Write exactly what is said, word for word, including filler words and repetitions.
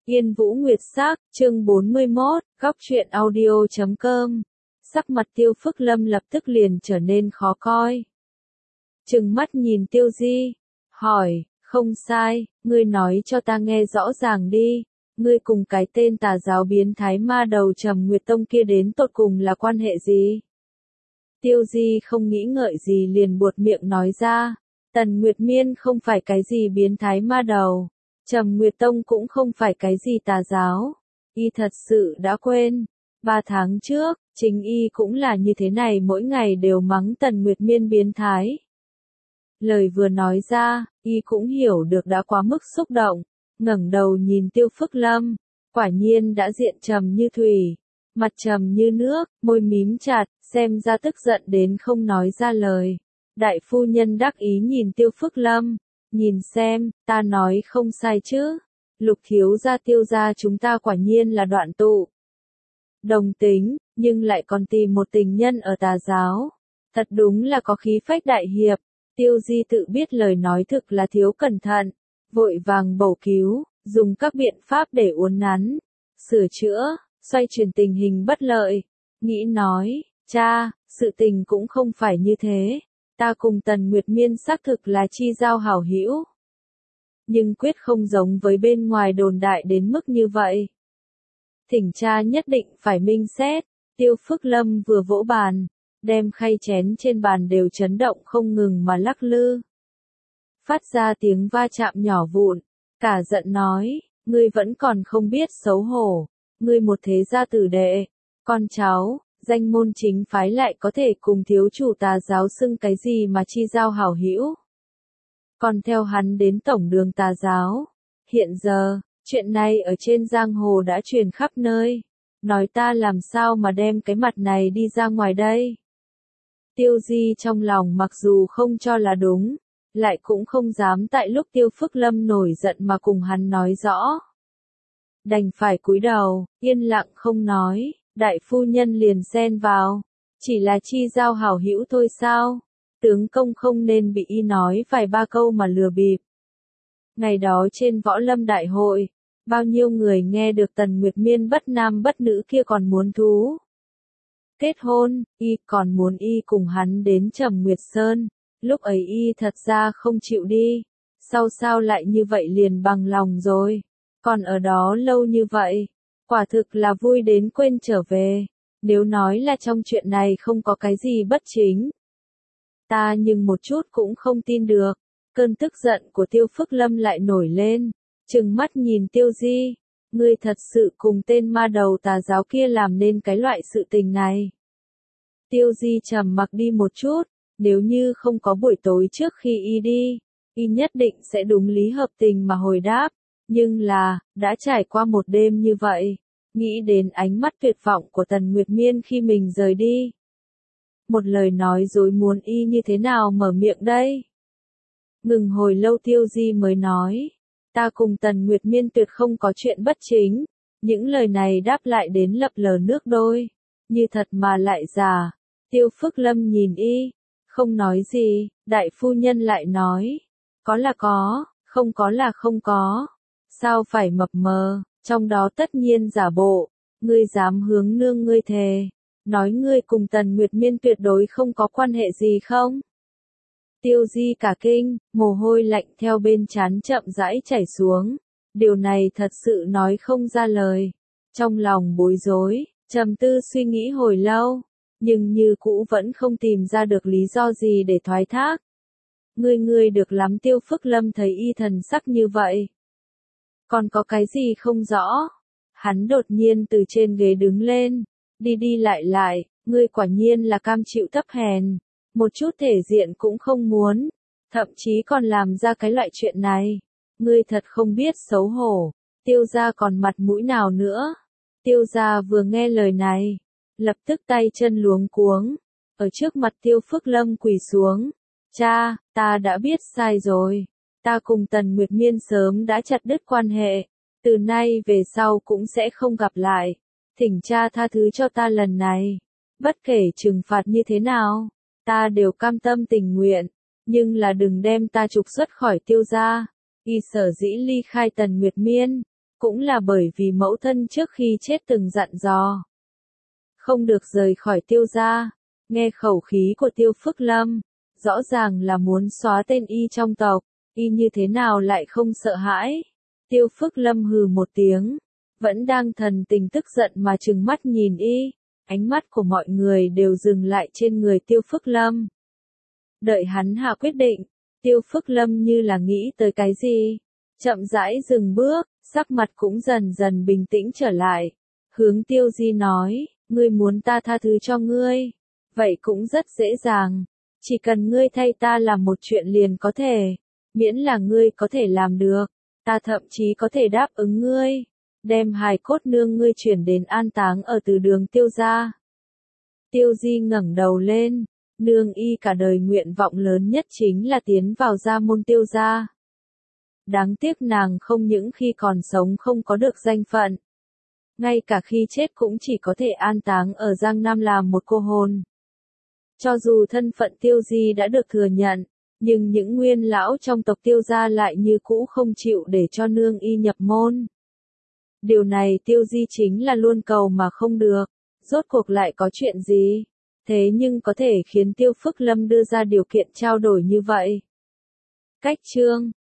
Yên Vũ Nguyệt Sắc, chương bốn mươi mốt, góc truyện audio chấm com. Sắc mặt Tiêu Phước Lâm lập tức liền trở nên khó coi. Trừng mắt nhìn Tiêu Di, hỏi, không sai, ngươi nói cho ta nghe rõ ràng đi, ngươi cùng cái tên tà giáo biến thái ma đầu Trầm Nguyệt Tông kia đến tột cùng là quan hệ gì? Tiêu Di không nghĩ ngợi gì liền buột miệng nói ra, Tần Nguyệt Miên không phải cái gì biến thái ma đầu. Trầm Nguyệt Tông cũng không phải cái gì tà giáo, y thật sự đã quên, ba tháng trước, chính y cũng là như thế này mỗi ngày đều mắng Tần Nguyệt Miên biến thái. Lời vừa nói ra, y cũng hiểu được đã quá mức xúc động, ngẩng đầu nhìn Tiêu Phước Lâm, quả nhiên đã diện trầm như thủy, mặt trầm như nước, môi mím chặt, xem ra tức giận đến không nói ra lời. Đại phu nhân đắc ý nhìn Tiêu Phước Lâm. Nhìn xem, ta nói không sai chứ. Lục thiếu gia Tiêu gia chúng ta quả nhiên là đoạn tụ. Đồng tính, nhưng lại còn tìm một tình nhân ở tà giáo. Thật đúng là có khí phách đại hiệp. Tiêu Di tự biết lời nói thực là thiếu cẩn thận. Vội vàng bổ cứu, dùng các biện pháp để uốn nắn, sửa chữa, xoay chuyển tình hình bất lợi. Nghĩ nói, cha, sự tình cũng không phải như thế. Ta cùng Tần Nguyệt Miên xác thực là chi giao hảo hữu, nhưng quyết không giống với bên ngoài đồn đại đến mức như vậy. Thỉnh cha nhất định phải minh xét. Tiêu Phước Lâm vừa vỗ bàn, đem khay chén trên bàn đều chấn động không ngừng mà lắc lư. Phát ra tiếng va chạm nhỏ vụn, cả giận nói, ngươi vẫn còn không biết xấu hổ, ngươi một thế gia tử đệ, con cháu. Danh môn chính phái lại có thể cùng thiếu chủ tà giáo xưng cái gì mà chi giao hảo hữu. Còn theo hắn đến tổng đường tà giáo. Hiện giờ, chuyện này ở trên giang hồ đã truyền khắp nơi. Nói ta làm sao mà đem cái mặt này đi ra ngoài đây. Tiêu Di trong lòng mặc dù không cho là đúng, lại cũng không dám tại lúc Tiêu Phước Lâm nổi giận mà cùng hắn nói rõ. Đành phải cúi đầu, yên lặng không nói. Đại phu nhân liền xen vào, chỉ là chi giao hảo hữu thôi sao, tướng công không nên bị y nói vài ba câu mà lừa bịp. Ngày đó trên võ lâm đại hội, bao nhiêu người nghe được Tần Nguyệt Miên bất nam bất nữ kia còn muốn thú. Kết hôn, y còn muốn y cùng hắn đến Trầm Nguyệt Sơn, lúc ấy y thật ra không chịu đi, sau sao lại như vậy liền bằng lòng rồi, còn ở đó lâu như vậy. Quả thực là vui đến quên trở về, nếu nói là trong chuyện này không có cái gì bất chính. Ta nhưng một chút cũng không tin được, cơn tức giận của Tiêu Phước Lâm lại nổi lên, trừng mắt nhìn Tiêu Di, ngươi thật sự cùng tên ma đầu tà giáo kia làm nên cái loại sự tình này. Tiêu Di trầm mặc đi một chút, nếu như không có buổi tối trước khi y đi, y nhất định sẽ đúng lý hợp tình mà hồi đáp. Nhưng là, đã trải qua một đêm như vậy, nghĩ đến ánh mắt tuyệt vọng của Tần Nguyệt Miên khi mình rời đi. Một lời nói dối muốn y như thế nào mở miệng đây? Ngừng hồi lâu Tiêu Di mới nói, ta cùng Tần Nguyệt Miên tuyệt không có chuyện bất chính, những lời này đáp lại đến lập lờ nước đôi, như thật mà lại giả. Tiêu Phước Lâm nhìn y, không nói gì, đại phu nhân lại nói, có là có, không có là không có. Sao phải mập mờ, trong đó tất nhiên giả bộ, ngươi dám hướng nương ngươi thề, nói ngươi cùng Tần Nguyệt Miên tuyệt đối không có quan hệ gì không? Tiêu Di cả kinh, mồ hôi lạnh theo bên trán chậm rãi chảy xuống, điều này thật sự nói không ra lời, trong lòng bối rối, trầm tư suy nghĩ hồi lâu, nhưng như cũ vẫn không tìm ra được lý do gì để thoái thác. Ngươi ngươi được lắm. Tiêu Phước Lâm thấy y thần sắc như vậy. Còn có cái gì không rõ? Hắn đột nhiên từ trên ghế đứng lên, đi đi lại lại, ngươi quả nhiên là cam chịu thấp hèn, một chút thể diện cũng không muốn, thậm chí còn làm ra cái loại chuyện này. Ngươi thật không biết xấu hổ, Tiêu gia còn mặt mũi nào nữa? Tiêu gia vừa nghe lời này, lập tức tay chân luống cuống, ở trước mặt Tiêu Phước Lâm quỳ xuống. Cha, ta đã biết sai rồi. Ta cùng Tần Nguyệt Miên sớm đã chặt đứt quan hệ, từ nay về sau cũng sẽ không gặp lại. Thỉnh cha tha thứ cho ta lần này. Bất kể trừng phạt như thế nào, ta đều cam tâm tình nguyện, nhưng là đừng đem ta trục xuất khỏi Tiêu gia. Y sở dĩ ly khai Tần Nguyệt Miên, cũng là bởi vì mẫu thân trước khi chết từng dặn dò. Không được rời khỏi Tiêu gia. Nghe khẩu khí của Tiêu Phước Lâm, rõ ràng là muốn xóa tên y trong tộc, y như thế nào lại không sợ hãi. Tiêu Phước Lâm hừ một tiếng, vẫn đang thần tình tức giận mà trừng mắt nhìn y, ánh mắt của mọi người đều dừng lại trên người Tiêu Phước Lâm. Đợi hắn hạ quyết định, Tiêu Phước Lâm như là nghĩ tới cái gì, chậm rãi dừng bước, sắc mặt cũng dần dần bình tĩnh trở lại, hướng Tiêu Di nói, ngươi muốn ta tha thứ cho ngươi, vậy cũng rất dễ dàng, chỉ cần ngươi thay ta làm một chuyện liền có thể, miễn là ngươi có thể làm được, ta thậm chí có thể đáp ứng ngươi, đem hài cốt nương ngươi chuyển đến an táng ở từ đường Tiêu gia. Tiêu Di ngẩng đầu lên, nương y cả đời nguyện vọng lớn nhất chính là tiến vào gia môn Tiêu gia. Đáng tiếc nàng không những khi còn sống không có được danh phận, ngay cả khi chết cũng chỉ có thể an táng ở Giang Nam làm một cô hồn. Cho dù thân phận Tiêu Di đã được thừa nhận, nhưng những nguyên lão trong tộc Tiêu gia lại như cũ không chịu để cho nương y nhập môn. Điều này Tiêu Di chính là luôn cầu mà không được, rốt cuộc lại có chuyện gì, thế nhưng có thể khiến Tiêu Phước Lâm đưa ra điều kiện trao đổi như vậy. Cách chương